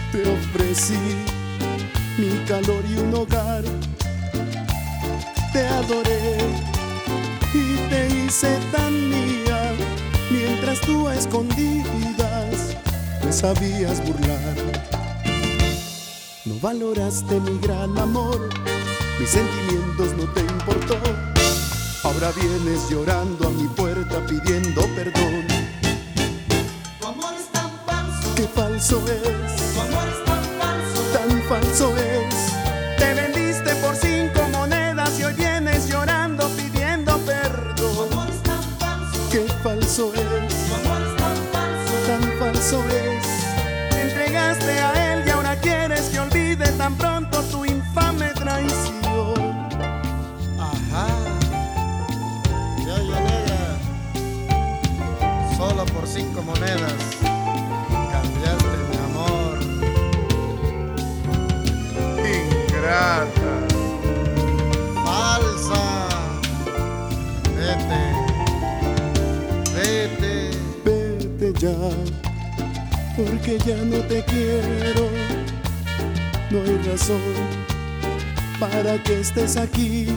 Te ofrecí mi calor y un hogar, te adoré y te hice tan mía, mientras tú a escondidas te sabías burlar. No valoraste mi gran amor, mis sentimientos no te importó. Ahora vienes llorando a mi puerta pidiendo perdón. Tu amor es tan falso, Qué falso es, tu amor es tan falso, tan falso es. Te vendiste por 5 monedas y hoy vienes llorando pidiendo tu perdón. amor es tan falso, Qué falso es, tu amor es tan falso. tan falso es. Te entregaste a él y ahora quieres que olvide tan pronto tu infame traición. Ajá. Se oye, negra. Solo por 5 monedas cambiaste mi amor. Ingrata. Falsa. Vete. Vete. Vete ya, porque ya no te quiero. No hay razón para que estés aquí.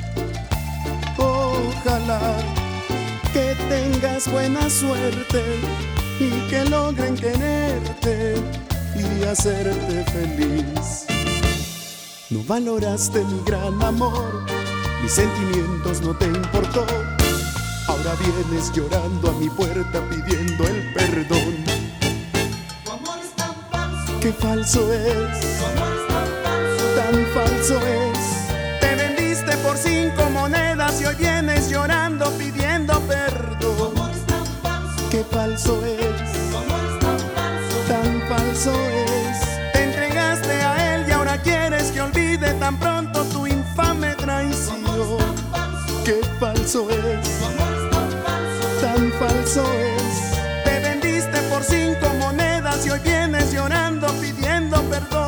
Ojalá que tengas buena suerte y que logren quererte y hacerte feliz. No valoraste mi gran amor, mis sentimientos no te importó. Ahora vienes llorando a mi puerta pidiendo el perdón. Tu amor es tan falso, Qué falso es, tu amor es tan falso, tan falso es. Te vendiste por 5 monedas y hoy vienes llorando pidiendo tu perdón. amor es tan falso, Qué falso es, tu amor es tan falso. tan falso es. Te entregaste a él y ahora quieres que olvide tan pronto tu infame traición. Qué falso es, tan falso es. Te vendiste por 5 monedas y hoy vienes llorando pidiendo perdón.